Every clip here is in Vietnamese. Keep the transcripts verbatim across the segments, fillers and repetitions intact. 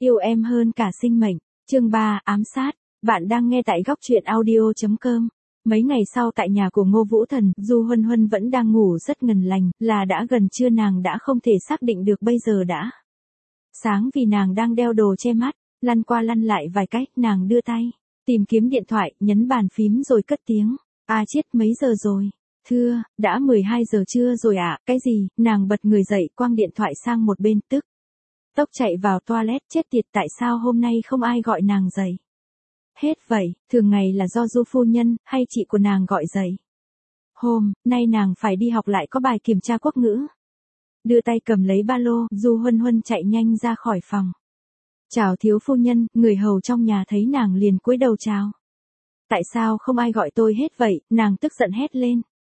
Yêu em hơn cả sinh mệnh. Chương ba, ám sát. Bạn đang nghe tại góc truyện audio chấm com. Mấy ngày sau tại nhà của Ngô Vũ Thần, Du Huân Huân vẫn đang ngủ rất ngon lành, là đã gần trưa nàng đã không thể xác định được bây giờ đã sáng vì nàng đang đeo đồ che mắt, lăn qua lăn lại vài cách, nàng đưa tay tìm kiếm điện thoại, nhấn bàn phím rồi cất tiếng. A chết, mấy giờ rồi? Thưa, đã mười hai giờ trưa rồi ạ. À? Cái gì? Nàng bật người dậy, quăng điện thoại sang một bên, tức tốc chạy vào toilet. Chết tiệt, tại sao hôm nay không ai gọi nàng dậy hết vậy? Thường ngày là do Du phu nhân hay chị của nàng gọi dậy. Hôm nay nàng phải đi học, lại có bài kiểm tra quốc ngữ. Đưa tay cầm lấy ba lô, Du Huân Huân chạy nhanh ra khỏi phòng. Chào thiếu phu nhân. Người hầu trong nhà thấy nàng liền cúi đầu chào. Tại sao không ai gọi tôi hết vậy? Nàng tức giận hét lên.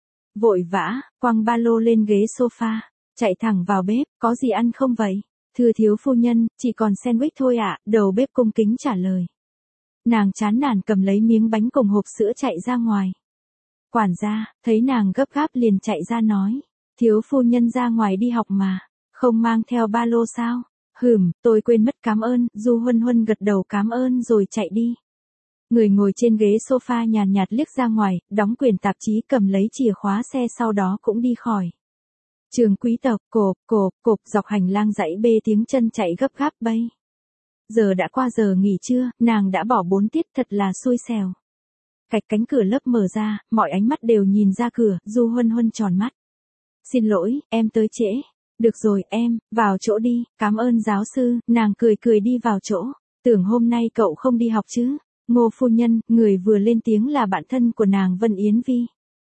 Vội vã quăng ba lô lên ghế sofa, chạy thẳng vào bếp. Có gì ăn không vậy? Thưa thiếu phu nhân, chỉ còn sandwich thôi ạ. Đầu bếp cung kính trả lời. Nàng chán nản cầm lấy miếng bánh cùng hộp sữa chạy ra ngoài. Quản gia thấy nàng gấp gáp liền chạy ra nói. Thiếu phu nhân ra ngoài đi học mà, không mang theo ba lô sao? Hừm, tôi quên mất, cảm ơn. Du Huân Huân gật đầu cảm ơn rồi chạy đi. Người ngồi trên ghế sofa nhàn nhạt liếc ra ngoài, đóng quyển tạp chí, cầm lấy chìa khóa xe, sau đó cũng đi khỏi trường quý tộc. Cộp cộp cộp dọc hành lang dãy bê tiếng chân chạy gấp gáp bay. Giờ đã qua giờ nghỉ trưa, nàng đã bỏ bốn tiết, thật là xui xẻo. Cạch cánh cửa lớp mở ra, mọi ánh mắt đều nhìn ra cửa. Du Huân Huân tròn mắt. Xin lỗi, em tới trễ. Được rồi em, vào chỗ đi, cảm ơn giáo sư. Nàng cười cười đi vào chỗ. Tưởng hôm nay cậu không đi học chứ? Ngô phu nhân, người vừa lên tiếng là bạn thân của nàng, Vân Yến Vi.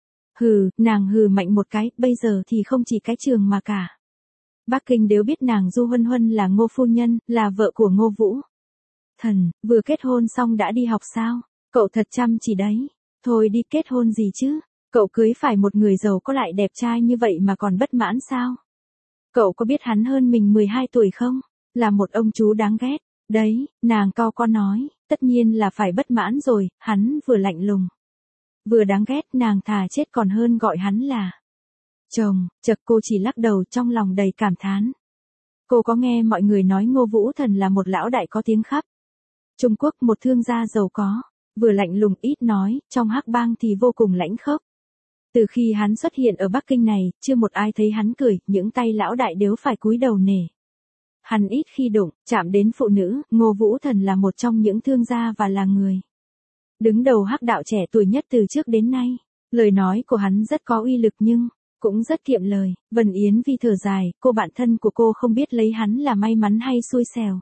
Hừ, nàng hừ mạnh một cái, bây giờ thì không chỉ cái trường mà cả Bắc Kinh đều biết nàng Du Huân Huân là Ngô phu nhân, là vợ của Ngô Vũ Thần, vừa kết hôn xong đã đi học sao? Cậu thật chăm chỉ đấy. Thôi đi, kết hôn gì chứ? Cậu cưới phải một người giàu có lại đẹp trai như vậy mà còn bất mãn sao? Cậu có biết hắn hơn mình mười hai tuổi không? Là một ông chú đáng ghét. Đấy, nàng cau con nói, tất nhiên là phải bất mãn rồi. Hắn vừa lạnh lùng, vừa đáng ghét, nàng thà chết còn hơn gọi hắn là chồng. Chật, cô chỉ lắc đầu, trong lòng đầy cảm thán. Cô có nghe mọi người nói Ngô Vũ Thần là một lão đại có tiếng khắp Trung Quốc, một thương gia giàu có, vừa lạnh lùng ít nói, trong hắc bang thì vô cùng lãnh khốc. Từ khi hắn xuất hiện ở Bắc Kinh này, chưa một ai thấy hắn cười, những tay lão đại đều phải cúi đầu nể. Hắn ít khi đụng chạm đến phụ nữ. Ngô Vũ Thần là một trong những thương gia và là người đứng đầu hắc đạo trẻ tuổi nhất từ trước đến nay. Lời nói của hắn rất có uy lực nhưng cũng rất kiệm lời. Vân Yến Vi thở dài, cô bạn thân của cô không biết lấy hắn là may mắn hay xui xẻo.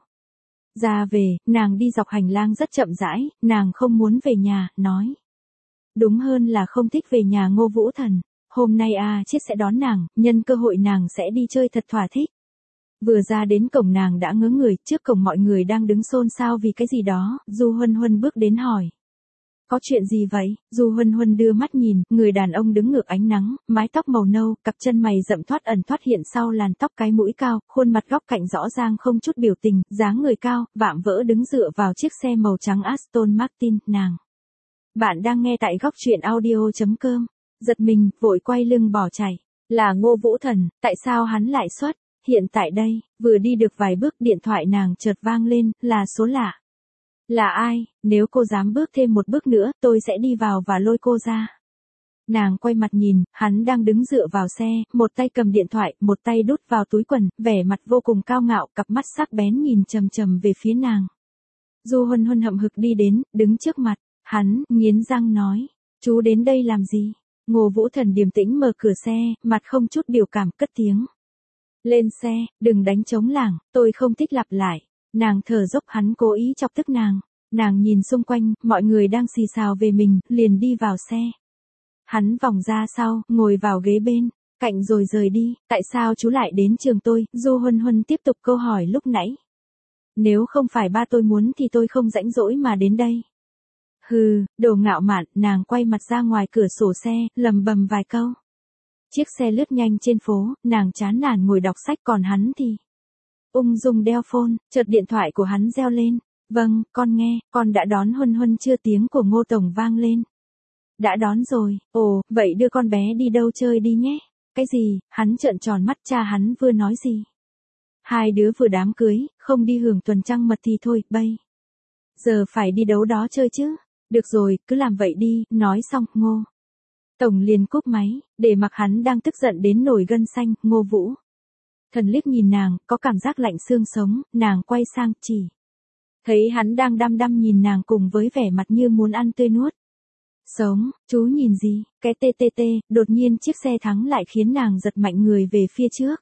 Ra về, nàng đi dọc hành lang rất chậm rãi, nàng không muốn về nhà, nói. Đúng hơn là không thích về nhà Ngô Vũ Thần. Hôm nay A Chiết sẽ đón nàng, nhân cơ hội nàng sẽ đi chơi thật thỏa thích. Vừa ra đến cổng nàng đã ngớ người, trước cổng mọi người đang đứng xôn xao vì cái gì đó. Du Huân Huân bước đến hỏi. Có chuyện gì vậy? Du Huân Huân đưa mắt nhìn, người đàn ông đứng ngược ánh nắng, mái tóc màu nâu, cặp chân mày rậm thoát ẩn thoát hiện sau làn tóc, cái mũi cao, khuôn mặt góc cạnh rõ ràng không chút biểu tình, dáng người cao, vạm vỡ đứng dựa vào chiếc xe màu trắng Aston Martin. Nàng. Bạn đang nghe tại góc truyện audio chấm com. Giật mình, vội quay lưng bỏ chạy. Là Ngô Vũ Thần, tại sao hắn lại xuất hiện tại đây? Vừa đi được vài bước, điện thoại nàng chợt vang lên, là số lạ. Là ai? Nếu cô dám bước thêm một bước nữa, tôi sẽ đi vào và lôi cô ra. Nàng quay mặt nhìn, hắn đang đứng dựa vào xe, một tay cầm điện thoại, một tay đút vào túi quần, vẻ mặt vô cùng cao ngạo, cặp mắt sắc bén nhìn chằm chằm về phía nàng. Du Huân Huân hậm hực đi đến, đứng trước mặt hắn, nghiến răng nói, chú đến đây làm gì? Ngô Vũ Thần điềm tĩnh mở cửa xe, mặt không chút biểu cảm, cất tiếng. Lên xe, đừng đánh trống lảng, tôi không thích lặp lại. Nàng thở dốc, hắn cố ý chọc tức nàng. Nàng nhìn xung quanh, mọi người đang xì xào về mình, liền đi vào xe. Hắn vòng ra sau, ngồi vào ghế bên cạnh rồi rời đi. Tại sao chú lại đến trường tôi? Du Huân Huân tiếp tục câu hỏi lúc nãy. Nếu không phải ba tôi muốn thì tôi không rãnh rỗi mà đến đây. Hừ, đồ ngạo mạn. Nàng quay mặt ra ngoài cửa sổ xe, lầm bầm vài câu. Chiếc xe lướt nhanh trên phố, nàng chán nản ngồi đọc sách, còn hắn thì ung dung đeo phone. Chợt điện thoại của hắn reo lên. Vâng, con nghe, con đã đón Huân Huân chưa? Tiếng của Ngô Tổng vang lên. Đã đón rồi. Ồ, vậy đưa con bé đi đâu chơi đi nhé. Cái gì? Hắn trợn tròn mắt, cha hắn vừa nói gì? Hai đứa vừa đám cưới, không đi hưởng tuần trăng mật thì thôi, bây giờ phải đi đấu đó chơi chứ. Được rồi, cứ làm vậy đi, nói xong, Ngô Tổng liền cúp máy, để mặc hắn đang tức giận đến nổi gân xanh. Ngô Vũ Thần liếc nhìn nàng, có cảm giác lạnh xương sống, nàng quay sang, chỉ thấy hắn đang đăm đăm nhìn nàng cùng với vẻ mặt như muốn ăn tươi nuốt sống. Chú nhìn gì? Cái tê tê tê, đột nhiên chiếc xe thắng lại khiến nàng giật mạnh người về phía trước.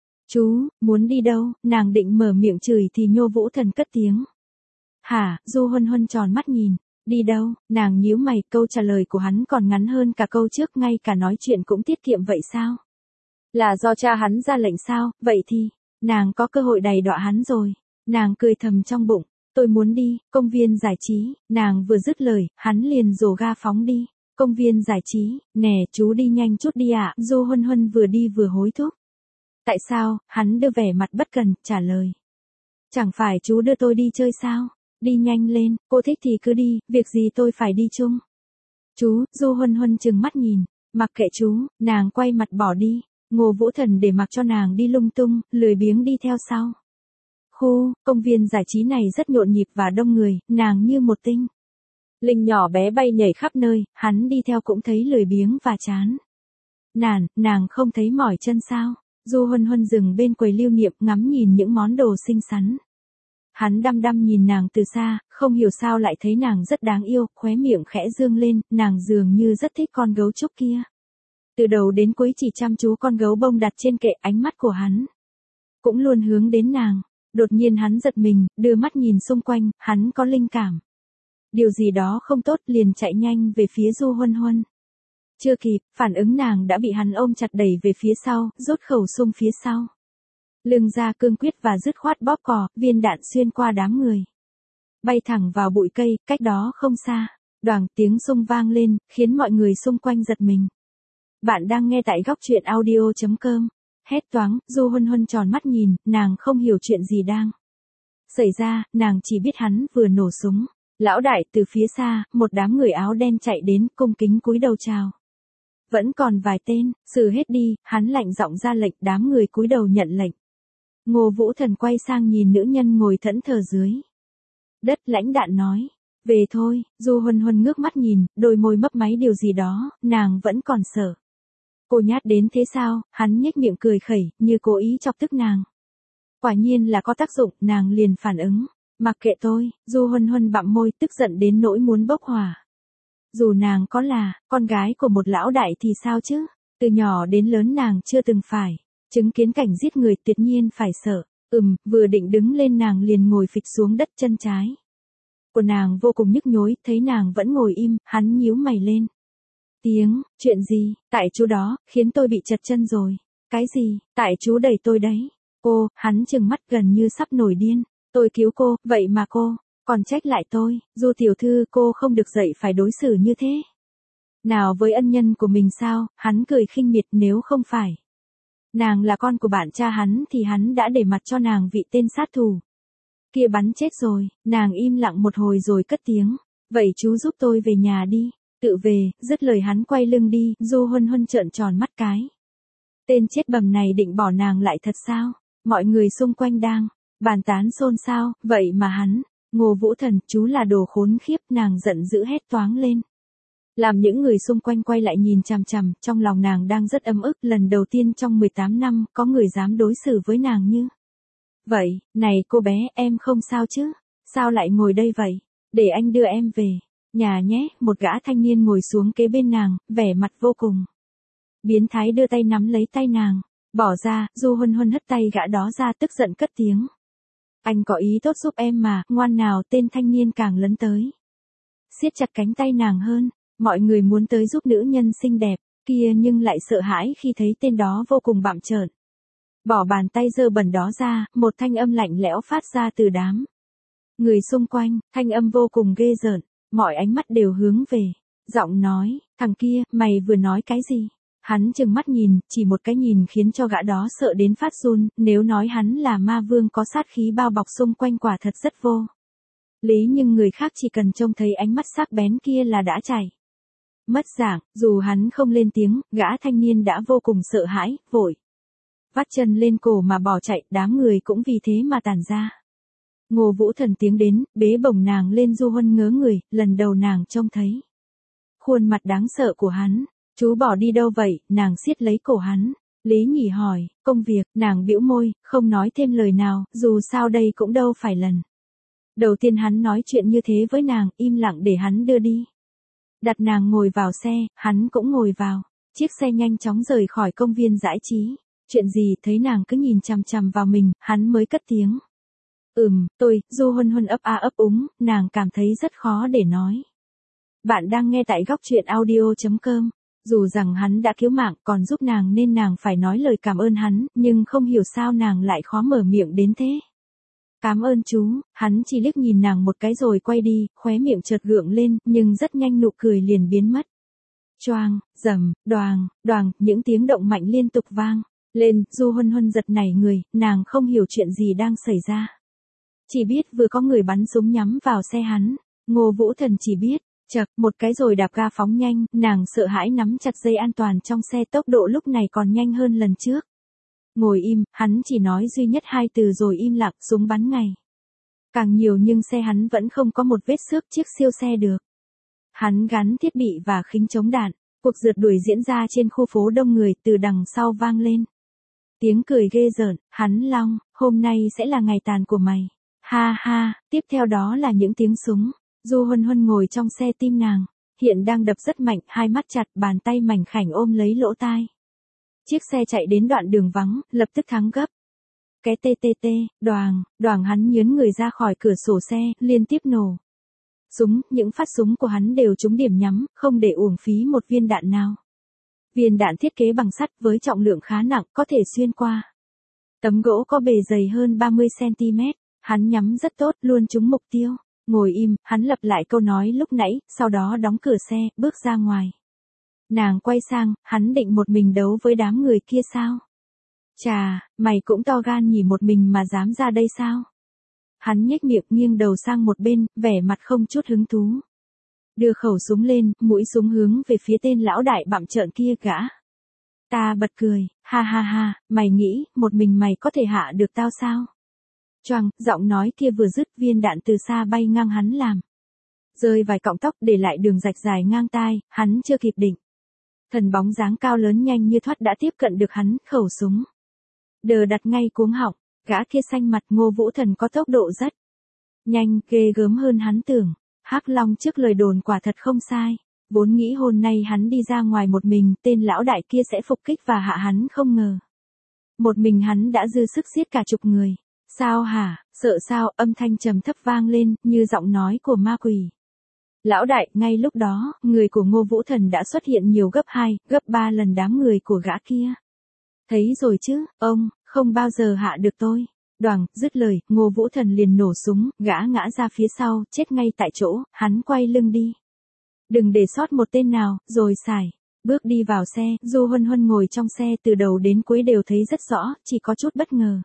Chú, muốn đi đâu? Nàng định mở miệng chửi thì Nhô Vũ Thần cất tiếng. Hả? Du Huân Huân tròn mắt nhìn. Đi đâu? Nàng nhíu mày, câu trả lời của hắn còn ngắn hơn cả câu trước, ngay cả nói chuyện cũng tiết kiệm vậy sao? Là do cha hắn ra lệnh sao? Vậy thì, nàng có cơ hội đầy đọa hắn rồi. Nàng cười thầm trong bụng. Tôi muốn đi, công viên giải trí. Nàng vừa dứt lời, hắn liền rồ ga phóng đi. Công viên giải trí, nè, chú đi nhanh chút đi ạ. À? Du Huân Huân vừa đi vừa hối thúc. Tại sao? Hắn đưa vẻ mặt bất cần, trả lời. Chẳng phải chú đưa tôi đi chơi sao? Đi nhanh lên, cô thích thì cứ đi, việc gì tôi phải đi chung. Chú, Du Huân Huân trừng mắt nhìn, mặc kệ chú, nàng quay mặt bỏ đi. Ngô Vũ Thần để mặc cho nàng đi lung tung, lười biếng đi theo sau. Khu, công viên giải trí này rất nhộn nhịp và đông người, nàng như một tinh linh nhỏ bé bay nhảy khắp nơi, hắn đi theo cũng thấy lười biếng và chán nản. Nàng không thấy mỏi chân sao? Du Huân Huân dừng bên quầy lưu niệm, ngắm nhìn những món đồ xinh xắn. Hắn đăm đăm nhìn nàng từ xa, không hiểu sao lại thấy nàng rất đáng yêu, khóe miệng khẽ dương lên, nàng dường như rất thích con gấu trúc kia. Từ đầu đến cuối chỉ chăm chú con gấu bông đặt trên kệ, ánh mắt của hắn cũng luôn hướng đến nàng. Đột nhiên hắn giật mình, đưa mắt nhìn xung quanh, hắn có linh cảm. Điều gì đó không tốt, liền chạy nhanh về phía Du Huân Huân. Chưa kịp, phản ứng nàng đã bị hắn ôm chặt đẩy về phía sau, rút khẩu súng phía sau lưng ra, cương quyết và dứt khoát bóp cò, viên đạn xuyên qua đám người, bay thẳng vào bụi cây, cách đó không xa. Đoàng tiếng súng vang lên, khiến mọi người xung quanh giật mình. Bạn đang nghe tại góc truyện audio chấm com. Hét toáng, Du Huân Huân tròn mắt nhìn, nàng không hiểu chuyện gì đang xảy ra, nàng chỉ biết hắn vừa nổ súng. Lão đại, từ phía xa, một đám người áo đen chạy đến, cung kính cúi đầu chào. Vẫn còn vài tên, xử hết đi, hắn lạnh giọng ra lệnh, đám người cúi đầu nhận lệnh. Ngô Vũ Thần quay sang nhìn nữ nhân ngồi thẫn thờ dưới đất, lãnh đạn nói. Về thôi. Du Huân Huân ngước mắt nhìn, đôi môi mấp máy điều gì đó, nàng vẫn còn sợ. Cô nhát đến thế sao? Hắn nhếch miệng cười khẩy, như cố ý chọc tức nàng. Quả nhiên là có tác dụng, nàng liền phản ứng. Mặc kệ tôi. Du Huân Huân bặm môi, tức giận đến nỗi muốn bốc hỏa. Dù nàng có là con gái của một lão đại thì sao chứ? Từ nhỏ đến lớn nàng chưa từng phải chứng kiến cảnh giết người, tuyệt nhiên phải sợ. Ừm, vừa định đứng lên nàng liền ngồi phịch xuống đất, chân trái của nàng vô cùng nhức nhối, thấy nàng vẫn ngồi im, hắn nhíu mày lên. Tiếng, chuyện gì? Tại chú đó, khiến tôi bị chật chân rồi. Cái gì? Tại chú đẩy tôi đấy. Cô, hắn trừng mắt gần như sắp nổi điên. Tôi cứu cô, vậy mà cô còn trách lại tôi. Du tiểu thư, cô không được dạy phải đối xử như thế nào với ân nhân của mình sao? Hắn cười khinh miệt, nếu không phải nàng là con của bạn trai hắn thì hắn đã để mặt cho nàng vị tên sát thủ kia bắn chết rồi. Nàng im lặng một hồi rồi cất tiếng. Vậy chú giúp tôi về nhà đi. Tự về. Dứt lời hắn quay lưng đi. Du Huân Huân trợn tròn mắt cái. Tên chết bầm này định bỏ nàng lại thật sao? Mọi người xung quanh đang bàn tán xôn xao. Vậy mà hắn, Ngô Vũ Thần, chú là đồ khốn khiếp. Nàng giận dữ hét toáng lên, làm những người xung quanh quay lại nhìn chằm chằm. Trong lòng nàng đang rất ấm ức, lần đầu tiên trong mười tám năm có người dám đối xử với nàng như vậy. Này cô bé, em không sao chứ? Sao lại ngồi đây vậy? Để anh đưa em về nhà nhé. Một gã thanh niên ngồi xuống kế bên nàng, vẻ mặt vô cùng biến thái, đưa tay nắm lấy tay nàng. Bỏ ra. Du Huân Huân hất tay gã đó ra, tức giận cất tiếng. Anh có ý tốt giúp em mà, ngoan nào. Tên thanh niên càng lấn tới, siết chặt cánh tay nàng hơn. Mọi người muốn tới giúp nữ nhân xinh đẹp kia nhưng lại sợ hãi khi thấy tên đó vô cùng bặm trợn. Bỏ bàn tay dơ bẩn đó ra, một thanh âm lạnh lẽo phát ra từ đám người xung quanh, thanh âm vô cùng ghê rợn, mọi ánh mắt đều hướng về. Giọng nói, thằng kia, mày vừa nói cái gì? Hắn trừng mắt nhìn, chỉ một cái nhìn khiến cho gã đó sợ đến phát run, nếu nói hắn là ma vương có sát khí bao bọc xung quanh quả thật rất vô lý, nhưng người khác chỉ cần trông thấy ánh mắt sắc bén kia là đã chảy mất dạng. Dù hắn không lên tiếng, gã thanh niên đã vô cùng sợ hãi, vội vắt chân lên cổ mà bỏ chạy, đám người cũng vì thế mà tản ra. Ngô Vũ Thần tiến đến, bế bổng nàng lên. Du Huân ngớ người, lần đầu nàng trông thấy khuôn mặt đáng sợ của hắn. Chú bỏ đi đâu vậy? Nàng siết lấy cổ hắn. Lý Nhỉ hỏi, công việc. Nàng bĩu môi, không nói thêm lời nào, dù sao đây cũng đâu phải lần đầu tiên hắn nói chuyện như thế với nàng, im lặng để hắn đưa đi. Đặt nàng ngồi vào xe, hắn cũng ngồi vào. Chiếc xe nhanh chóng rời khỏi công viên giải trí. Chuyện gì? Thấy nàng cứ nhìn chằm chằm vào mình, hắn mới cất tiếng. Ừm, tôi. Du Huân Huân ấp a ấp úng, nàng cảm thấy rất khó để nói. Bạn đang nghe tại góc truyện audio chấm com. Dù rằng hắn đã cứu mạng còn giúp nàng nên nàng phải nói lời cảm ơn hắn, nhưng không hiểu sao nàng lại khó mở miệng đến thế. Cảm ơn chú. Hắn chỉ liếc nhìn nàng một cái rồi quay đi, khóe miệng chợt gượng lên, nhưng rất nhanh nụ cười liền biến mất. Choang, rầm, đoàng, đoàng, những tiếng động mạnh liên tục vang lên. Du Huân Huân giật nảy người, nàng không hiểu chuyện gì đang xảy ra. Chỉ biết vừa có người bắn súng nhắm vào xe hắn. Ngô Vũ Thần chỉ biết, chậc, một cái rồi đạp ga phóng nhanh, nàng sợ hãi nắm chặt dây an toàn trong xe, tốc độ lúc này còn nhanh hơn lần trước. Ngồi im, hắn chỉ nói duy nhất hai từ rồi im lặng. Súng bắn ngày càng nhiều nhưng xe hắn vẫn không có một vết xước chiếc siêu xe được. Hắn gắn thiết bị và khính chống đạn. Cuộc rượt đuổi diễn ra trên khu phố đông người, từ đằng sau vang lên tiếng cười ghê rợn. Hắn Long, hôm nay sẽ là ngày tàn của mày. Ha ha, tiếp theo đó là những tiếng súng. Du Huân Huân ngồi trong xe, tim nàng hiện đang đập rất mạnh, hai mắt chặt, bàn tay mảnh khảnh ôm lấy lỗ tai. Chiếc xe chạy đến đoạn đường vắng, lập tức thắng gấp. Cái tê tê tê, đoàng, đoàng, hắn nhướn người ra khỏi cửa sổ xe, liên tiếp nổ súng, những phát súng của hắn đều trúng điểm nhắm, không để uổng phí một viên đạn nào. Viên đạn thiết kế bằng sắt với trọng lượng khá nặng, có thể xuyên qua tấm gỗ có bề dày hơn ba mươi xăng ti mét. Hắn nhắm rất tốt, luôn trúng mục tiêu. Ngồi im, hắn lặp lại câu nói lúc nãy, sau đó đóng cửa xe, bước ra ngoài. Nàng quay sang, hắn định một mình đấu với đám người kia sao? Chà, mày cũng to gan nhỉ, một mình mà dám ra đây sao? Hắn nhếch miệng, nghiêng đầu sang một bên, vẻ mặt không chút hứng thú. Đưa khẩu súng lên, mũi súng hướng về phía tên lão đại bặm trợn kia. Gã ta bật cười, ha ha ha, mày nghĩ, một mình mày có thể hạ được tao sao? Choang, giọng nói kia vừa dứt, viên đạn từ xa bay ngang hắn làm rơi vài cọng tóc, để lại đường rạch dài ngang tai. Hắn chưa kịp định thần, bóng dáng cao lớn nhanh như thoát đã tiếp cận được hắn, khẩu súng đờ đặt ngay cuống họng. Gã kia xanh mặt. Ngô Vũ Thần có tốc độ rất nhanh, ghê gớm hơn hắn tưởng. Hắc Long trước lời đồn quả thật không sai. Vốn nghĩ hôm nay hắn đi ra ngoài một mình, tên lão đại kia sẽ phục kích và hạ hắn, không ngờ một mình hắn đã dư sức giết cả chục người. Sao hả? Sợ sao? Âm thanh trầm thấp vang lên, như giọng nói của ma quỷ. Lão đại. Ngay lúc đó, người của Ngô Vũ Thần đã xuất hiện nhiều gấp hai, gấp ba lần đám người của gã kia. Thấy rồi chứ, ông không bao giờ hạ được tôi. Đoàng, dứt lời, Ngô Vũ Thần liền nổ súng, gã ngã ra phía sau, chết ngay tại chỗ. Hắn quay lưng đi, đừng để sót một tên nào, rồi xài bước đi vào xe. Du Huân Huân ngồi trong xe, từ đầu đến cuối đều thấy rất rõ, chỉ có chút bất ngờ.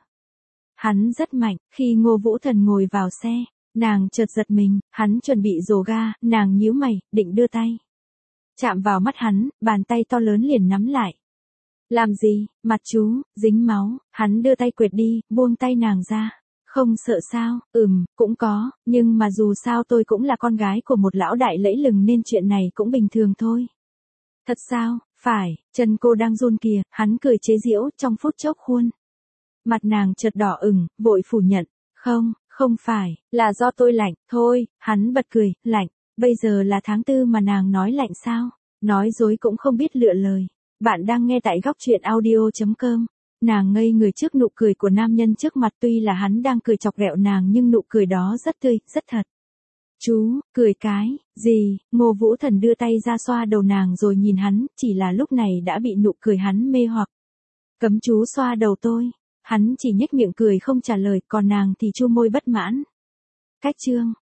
Hắn rất mạnh. Khi Ngô Vũ Thần ngồi vào xe, nàng chợt giật mình. Hắn chuẩn bị rồ ga, nàng nhíu mày, định đưa tay chạm vào mắt hắn, bàn tay to lớn liền nắm lại. Làm gì? Mặt chú dính máu. Hắn đưa tay quệt đi, buông tay nàng ra. Không sợ sao? Ừm, cũng có, nhưng mà dù sao tôi cũng là con gái của một lão đại lẫy lừng nên chuyện này cũng bình thường thôi. Thật sao? Phải, chân cô đang run kìa. Hắn cười chế giễu, trong phút chốc khuôn mặt nàng chợt đỏ ửng, vội phủ nhận. Không, không phải, là do tôi lạnh, thôi. Hắn bật cười, lạnh. Bây giờ là tháng tư mà nàng nói lạnh sao? Nói dối cũng không biết lựa lời. Bạn đang nghe tại góc truyện audio chấm com. Nàng ngây người trước nụ cười của nam nhân trước mặt, tuy là hắn đang cười chọc ghẹo nàng nhưng nụ cười đó rất tươi, rất thật. Chú, cười cái gì? Ngô Vũ Thần đưa tay ra xoa đầu nàng rồi nhìn hắn, chỉ là lúc này đã bị nụ cười hắn mê hoặc. Cấm chú xoa đầu tôi. Hắn chỉ nhếch miệng cười không trả lời, còn nàng thì chu môi bất mãn. Cách chương